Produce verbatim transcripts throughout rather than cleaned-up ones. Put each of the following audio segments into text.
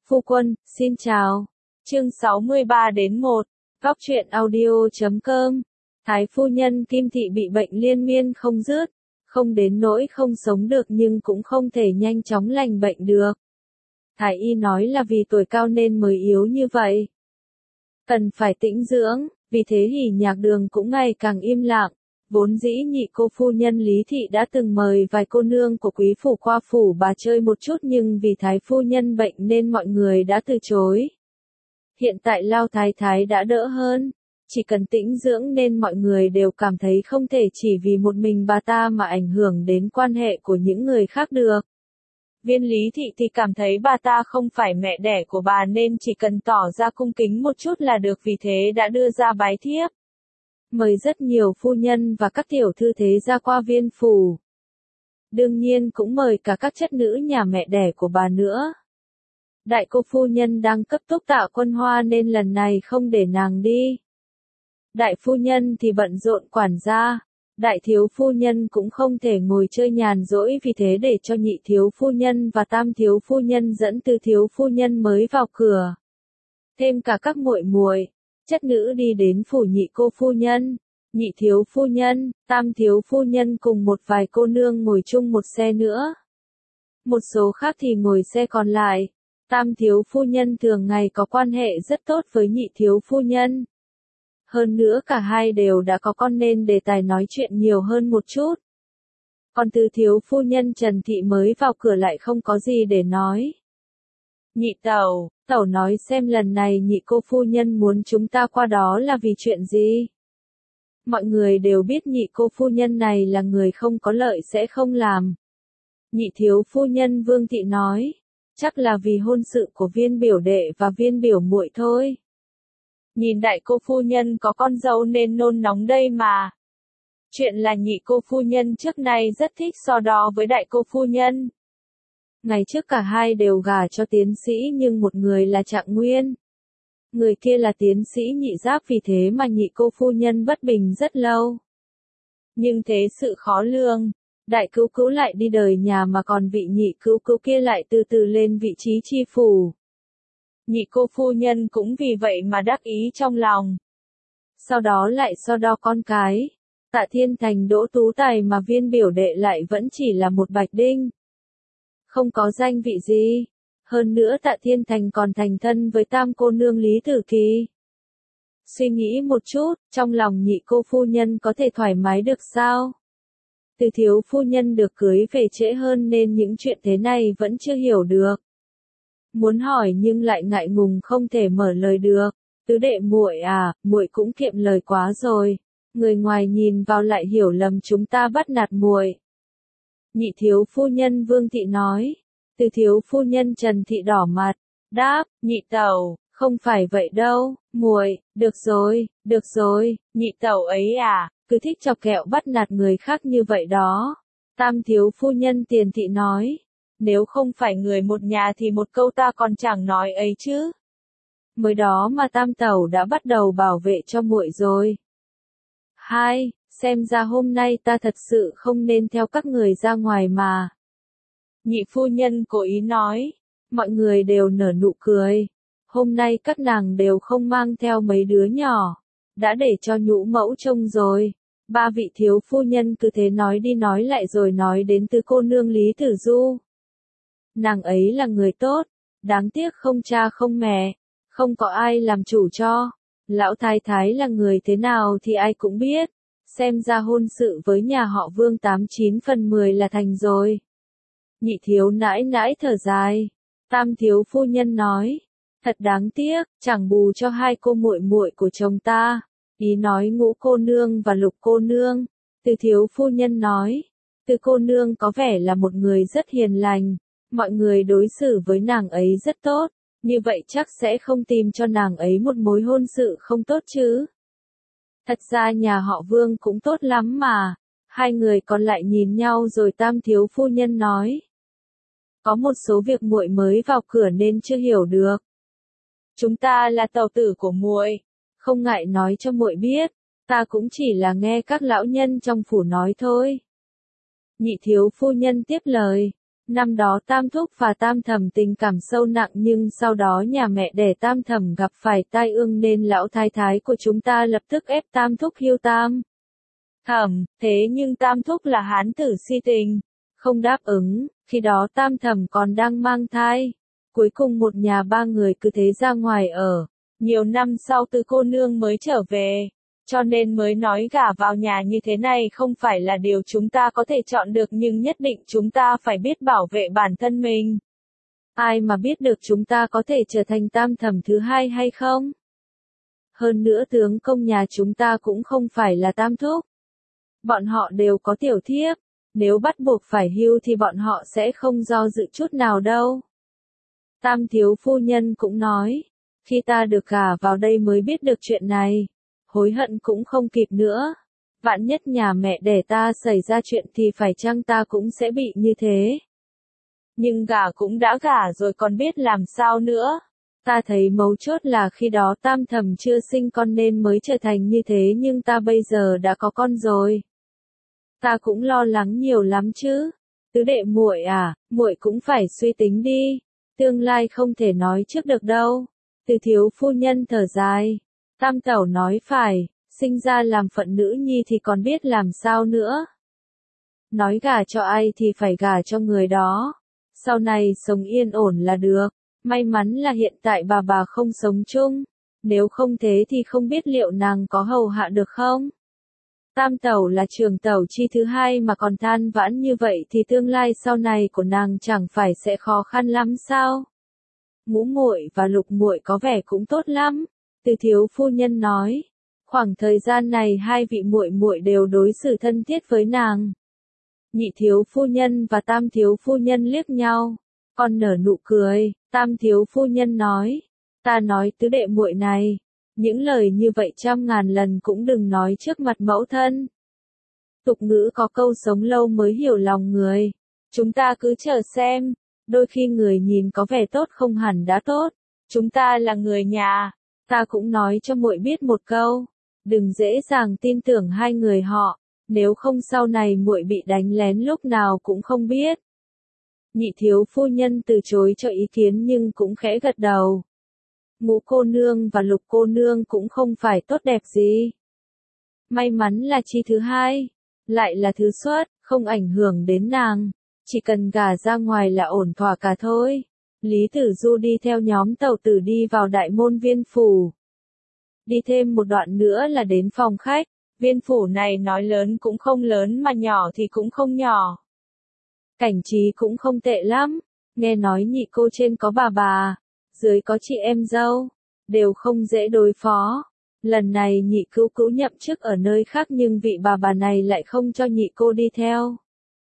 Phu quân, xin chào. Chương sáu mươi ba đến một. Góc truyện audio chấm com. Thái phu nhân Kim Thị bị bệnh liên miên không dứt, không đến nỗi không sống được nhưng cũng không thể nhanh chóng lành bệnh được. Thái y nói là vì tuổi cao nên mới yếu như vậy. Cần phải tĩnh dưỡng, vì thế Hỉ Nhạc Đường cũng ngày càng im lặng. Vốn dĩ nhị cô phu nhân Lý Thị đã từng mời vài cô nương của quý phủ qua phủ bà chơi một chút nhưng vì thái phu nhân bệnh nên mọi người đã từ chối. Hiện tại Lao Thái Thái đã đỡ hơn, chỉ cần tĩnh dưỡng nên mọi người đều cảm thấy không thể chỉ vì một mình bà ta mà ảnh hưởng đến quan hệ của những người khác được. Viên Lý Thị thì cảm thấy bà ta không phải mẹ đẻ của bà nên chỉ cần tỏ ra cung kính một chút là được, vì thế đã đưa ra bái thiếp. Mời rất nhiều phu nhân và các tiểu thư thế gia qua viên phủ. Đương nhiên cũng mời cả các chất nữ nhà mẹ đẻ của bà nữa. Đại cô phu nhân đang cấp túc tạo quân hoa nên lần này không để nàng đi. Đại phu nhân thì bận rộn quản gia. Đại thiếu phu nhân cũng không thể ngồi chơi nhàn rỗi, vì thế để cho nhị thiếu phu nhân và tam thiếu phu nhân dẫn từ thiếu phu nhân mới vào cửa. Thêm cả các muội muội, chất nữ đi đến phủ nhị cô phu nhân, nhị thiếu phu nhân, tam thiếu phu nhân cùng một vài cô nương ngồi chung một xe nữa. Một số khác thì ngồi xe còn lại. Tam thiếu phu nhân thường ngày có quan hệ rất tốt với nhị thiếu phu nhân. Hơn nữa cả hai đều đã có con nên đề tài nói chuyện nhiều hơn một chút. Còn từ thiếu phu nhân Trần Thị mới vào cửa lại không có gì để nói. Nhị tẩu, tẩu nói xem lần này nhị cô phu nhân muốn chúng ta qua đó là vì chuyện gì? Mọi người đều biết nhị cô phu nhân này là người không có lợi sẽ không làm. Nhị thiếu phu nhân Vương Thị nói, chắc là vì hôn sự của viên biểu đệ và viên biểu muội thôi. Nhìn đại cô phu nhân có con dâu nên nôn nóng đây mà. Chuyện là nhị cô phu nhân trước nay rất thích so đo với đại cô phu nhân. Ngày trước cả hai đều gả cho tiến sĩ nhưng một người là Trạng Nguyên. Người kia là tiến sĩ Nhị Giáp, vì thế mà nhị cô phu nhân bất bình rất lâu. Nhưng thế sự khó lường, đại cứu cứu lại đi đời nhà mà còn vị nhị cứu cứu kia lại từ từ lên vị trí chi phủ. Nhị cô phu nhân cũng vì vậy mà đắc ý trong lòng. Sau đó lại so đo con cái. Tạ Thiên Thành Đỗ Tú Tài mà viên biểu đệ lại vẫn chỉ là một bạch đinh. Không có danh vị gì. Hơn nữa Tạ Thiên Thành còn thành thân với tam cô nương Lý Tử Kỳ. Suy nghĩ một chút, trong lòng nhị cô phu nhân có thể thoải mái được sao? Từ thiếu phu nhân được cưới về trễ hơn nên những chuyện thế này vẫn chưa hiểu được. Muốn hỏi nhưng lại ngại ngùng không thể mở lời được. Tứ đệ muội à, muội cũng kiệm lời quá rồi. Người ngoài nhìn vào lại hiểu lầm chúng ta bắt nạt muội. Nhị thiếu phu nhân Vương Thị nói. Từ thiếu phu nhân Trần Thị đỏ mặt, đáp, nhị tẩu, không phải vậy đâu, muội, được rồi, được rồi, nhị tẩu ấy à, cứ thích chọc kẹo bắt nạt người khác như vậy đó. Tam thiếu phu nhân Tiền Thị nói, nếu không phải người một nhà thì một câu ta còn chẳng nói ấy chứ. Mới đó mà tam tẩu đã bắt đầu bảo vệ cho muội rồi. Hai, xem ra hôm nay ta thật sự không nên theo các người ra ngoài mà. Nhị phu nhân cố ý nói, mọi người đều nở nụ cười. Hôm nay các nàng đều không mang theo mấy đứa nhỏ, đã để cho nhũ mẫu trông rồi. Ba vị thiếu phu nhân cứ thế nói đi nói lại rồi nói đến từ cô nương Lý Tử Du. Nàng ấy là người tốt, đáng tiếc không cha không mẹ, không có ai làm chủ cho. Lão thái thái là người thế nào thì ai cũng biết, xem ra hôn sự với nhà họ Vương tám chín phần mười là thành rồi. Nhị thiếu nãi nãi thở dài, tam thiếu phu nhân nói, thật đáng tiếc, chẳng bù cho hai cô muội muội của chồng ta. Ý nói Ngũ cô nương và Lục cô nương. Từ thiếu phu nhân nói, Từ cô nương có vẻ là một người rất hiền lành, mọi người đối xử với nàng ấy rất tốt, như vậy chắc sẽ không tìm cho nàng ấy một mối hôn sự không tốt chứ. Thật ra nhà họ Vương cũng tốt lắm mà. Hai người còn lại nhìn nhau rồi tam thiếu phu nhân nói, có một số việc muội mới vào cửa nên chưa hiểu được. Chúng ta là tàu tử của muội, không ngại nói cho muội biết, ta cũng chỉ là nghe các lão nhân trong phủ nói thôi. Nhị thiếu phu nhân tiếp lời, Năm đó Tam Thúc và Tam Thẩm tình cảm sâu nặng nhưng sau đó nhà mẹ đẻ Tam Thẩm gặp phải tai ương nên lão thái thái của chúng ta lập tức ép Tam Thúc hưu Tam Thẩm, thế nhưng Tam Thúc là hán tử si tình, không đáp ứng, khi đó Tam Thẩm còn đang mang thai. Cuối cùng một nhà ba người cứ thế ra ngoài ở, nhiều năm sau Từ cô nương mới trở về. Cho nên mới nói gả vào nhà như thế này không phải là điều chúng ta có thể chọn được nhưng nhất định chúng ta phải biết bảo vệ bản thân mình. Ai mà biết được chúng ta có thể trở thành Tam Thẩm thứ hai hay không? Hơn nữa tướng công nhà chúng ta cũng không phải là Tam Thúc. Bọn họ đều có tiểu thiếp, nếu bắt buộc phải hưu thì bọn họ sẽ không do dự chút nào đâu. Tam thiếu phu nhân cũng nói, khi ta được gả vào đây mới biết được chuyện này. Hối hận cũng không kịp nữa. Vạn nhất nhà mẹ đẻ ta xảy ra chuyện thì phải chăng ta cũng sẽ bị như thế. Nhưng gả cũng đã gả rồi còn biết làm sao nữa. Ta thấy mấu chốt là khi đó Tam Thẩm chưa sinh con nên mới trở thành như thế nhưng ta bây giờ đã có con rồi. Ta cũng lo lắng nhiều lắm chứ. Tứ đệ muội à, muội cũng phải suy tính đi. Tương lai không thể nói trước được đâu. Từ thiếu phu nhân thở dài. Tam tẩu nói phải, sinh ra làm phận nữ nhi thì còn biết làm sao nữa. Nói gả cho ai thì phải gả cho người đó. Sau này sống yên ổn là được. May mắn là hiện tại bà bà không sống chung. Nếu không thế thì không biết liệu nàng có hầu hạ được không? Tam tẩu là trường tẩu chi thứ hai mà còn than vãn như vậy thì tương lai sau này của nàng chẳng phải sẽ khó khăn lắm sao? Ngũ muội và Lục muội có vẻ cũng tốt lắm. Từ thiếu phu nhân nói, khoảng thời gian này hai vị muội muội đều đối xử thân thiết với nàng. Nhị thiếu phu nhân và Tam thiếu phu nhân liếc nhau, còn nở nụ cười. Tam thiếu phu nhân nói, ta nói tứ đệ muội này, những lời như vậy trăm ngàn lần cũng đừng nói trước mặt mẫu thân. Tục ngữ có câu sống lâu mới hiểu lòng người, chúng ta cứ chờ xem, đôi khi người nhìn có vẻ tốt không hẳn đã tốt. Chúng ta là người nhà. Ta cũng nói cho muội biết một câu, đừng dễ dàng tin tưởng hai người họ, nếu không sau này muội bị đánh lén lúc nào cũng không biết. Nhị thiếu phu nhân từ chối cho ý kiến nhưng cũng khẽ gật đầu. Ngũ cô nương và Lục cô nương cũng không phải tốt đẹp gì. May mắn là chi thứ hai, lại là thứ xuất, không ảnh hưởng đến nàng, chỉ cần gả ra ngoài là ổn thỏa cả thôi. Lý Tử Du đi theo nhóm tàu tử đi vào đại môn viên phủ. Đi thêm một đoạn nữa là đến phòng khách, viên phủ này nói lớn cũng không lớn mà nhỏ thì cũng không nhỏ. Cảnh trí cũng không tệ lắm, nghe nói nhị cô trên có bà bà, dưới có chị em dâu, đều không dễ đối phó. Lần này nhị cứu cứu nhậm chức ở nơi khác nhưng vị bà bà này lại không cho nhị cô đi theo.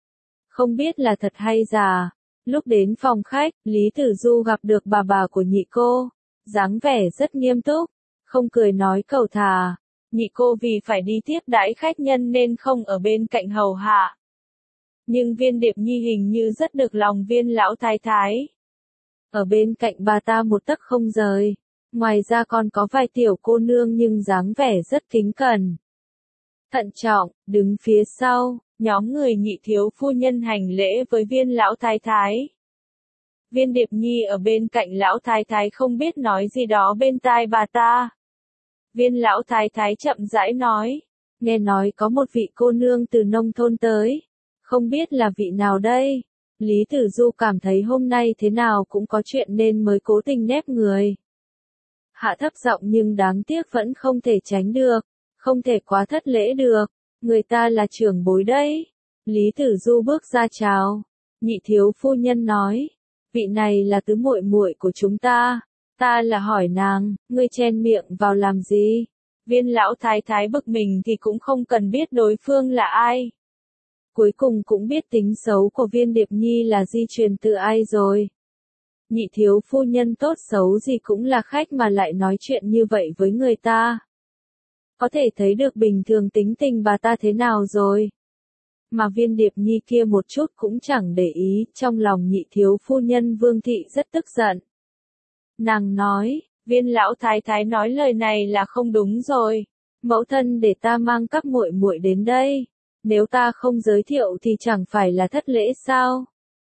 Không biết là thật hay giả. Lúc đến phòng khách, Lý Tử Du gặp được bà bà của nhị cô, dáng vẻ rất nghiêm túc, không cười nói cầu thả. Nhị cô vì phải đi tiếp đãi khách nhân nên không ở bên cạnh hầu hạ. Nhưng Viên Điệp Nhi hình như rất được lòng Viên lão thái thái. Ở bên cạnh bà ta một tấc không rời, ngoài ra còn có vài tiểu cô nương nhưng dáng vẻ rất kính cẩn. Thận trọng, đứng phía sau. Nhóm người nhị thiếu phu nhân hành lễ với Viên lão thái thái. Viên Điệp Nhi ở bên cạnh lão thái thái không biết nói gì đó bên tai bà ta. Viên lão thái thái chậm rãi nói, nghe nói có một vị cô nương từ nông thôn tới, không biết là vị nào đây. Lý Tử Du cảm thấy hôm nay thế nào cũng có chuyện nên mới cố tình nép người. Hạ thấp giọng nhưng đáng tiếc vẫn không thể tránh được, không thể quá thất lễ được. Người ta là trưởng bối đấy. Lý Tử Du bước ra chào. Nhị thiếu phu nhân nói, vị này là tứ muội muội của chúng ta. Ta là hỏi nàng, ngươi chen miệng vào làm gì? Viên lão thái thái bực mình thì cũng không cần biết đối phương là ai. Cuối cùng cũng biết tính xấu của Viên Điệp Nhi là di truyền từ ai rồi. Nhị thiếu phu nhân tốt xấu gì cũng là khách mà lại nói chuyện như vậy với người ta. Có thể thấy được bình thường tính tình bà ta thế nào rồi. Mà Viên Điệp Nhi kia một chút cũng chẳng để ý, trong lòng nhị thiếu phu nhân Vương Thị rất tức giận. Nàng nói, Viên lão thái thái nói lời này là không đúng rồi. Mẫu thân để ta mang các muội muội đến đây. Nếu ta không giới thiệu thì chẳng phải là thất lễ sao?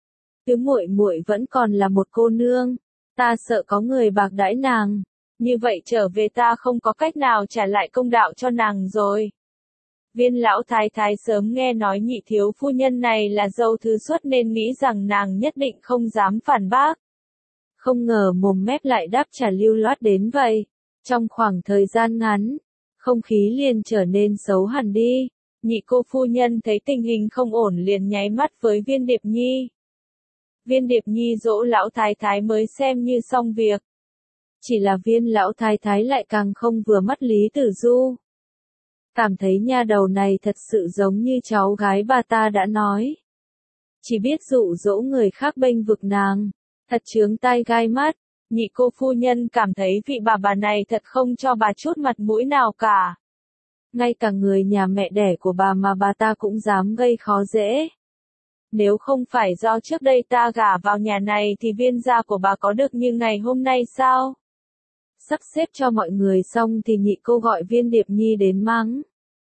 Tứ muội muội vẫn còn là một cô nương, ta sợ có người bạc đãi nàng, như vậy trở về ta không có cách nào trả lại công đạo cho nàng rồi. Viên lão thái thái sớm nghe nói nhị thiếu phu nhân này là dâu thứ xuất nên nghĩ rằng nàng nhất định không dám phản bác. Không ngờ mồm mép lại đáp trả lưu loát đến vậy. Trong khoảng thời gian ngắn, không khí liền trở nên xấu hẳn đi. Nhị cô phu nhân thấy tình hình không ổn liền nháy mắt với Viên Điệp Nhi. Viên Điệp Nhi dỗ lão thái thái mới xem như xong việc. Chỉ là viên lão thái thái lại càng không vừa mắt Lý Tử Du. Cảm thấy nha đầu này thật sự giống như cháu gái bà ta đã nói. Chỉ biết dụ dỗ người khác bênh vực nàng, thật chướng tai gai mắt. Nhị cô phu nhân cảm thấy vị bà bà này thật không cho bà chút mặt mũi nào cả. Ngay cả người nhà mẹ đẻ của bà mà bà ta cũng dám gây khó dễ. Nếu không phải do trước đây ta gả vào nhà này thì viên gia của bà có được như ngày hôm nay sao? Sắp xếp cho mọi người xong thì nhị cô gọi Viên Điệp Nhi đến mắng.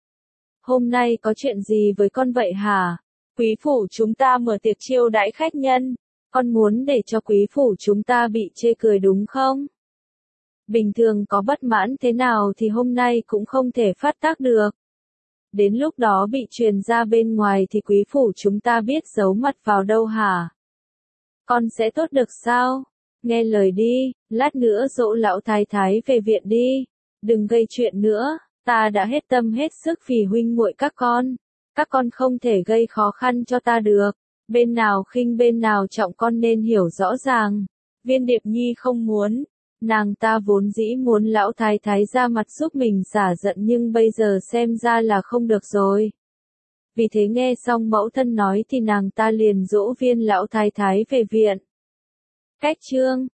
Hôm nay có chuyện gì với con vậy hả? Quý phủ chúng ta mở tiệc chiêu đãi khách nhân. Con muốn để cho quý phủ chúng ta bị chê cười đúng không? Bình thường có bất mãn thế nào thì hôm nay cũng không thể phát tác được. Đến lúc đó bị truyền ra bên ngoài thì quý phủ chúng ta biết giấu mặt vào đâu hả? Con sẽ tốt được sao? Nghe lời đi, lát nữa dỗ lão thái thái về viện đi. Đừng gây chuyện nữa, ta đã hết tâm hết sức vì huynh muội các con. Các con không thể gây khó khăn cho ta được. Bên nào khinh bên nào trọng con nên hiểu rõ ràng. Viên Điệp Nhi không muốn. Nàng ta vốn dĩ muốn lão thái thái ra mặt giúp mình xả giận nhưng bây giờ xem ra là không được rồi. Vì thế nghe xong mẫu thân nói thì nàng ta liền dỗ viên lão thái thái về viện. Cách chương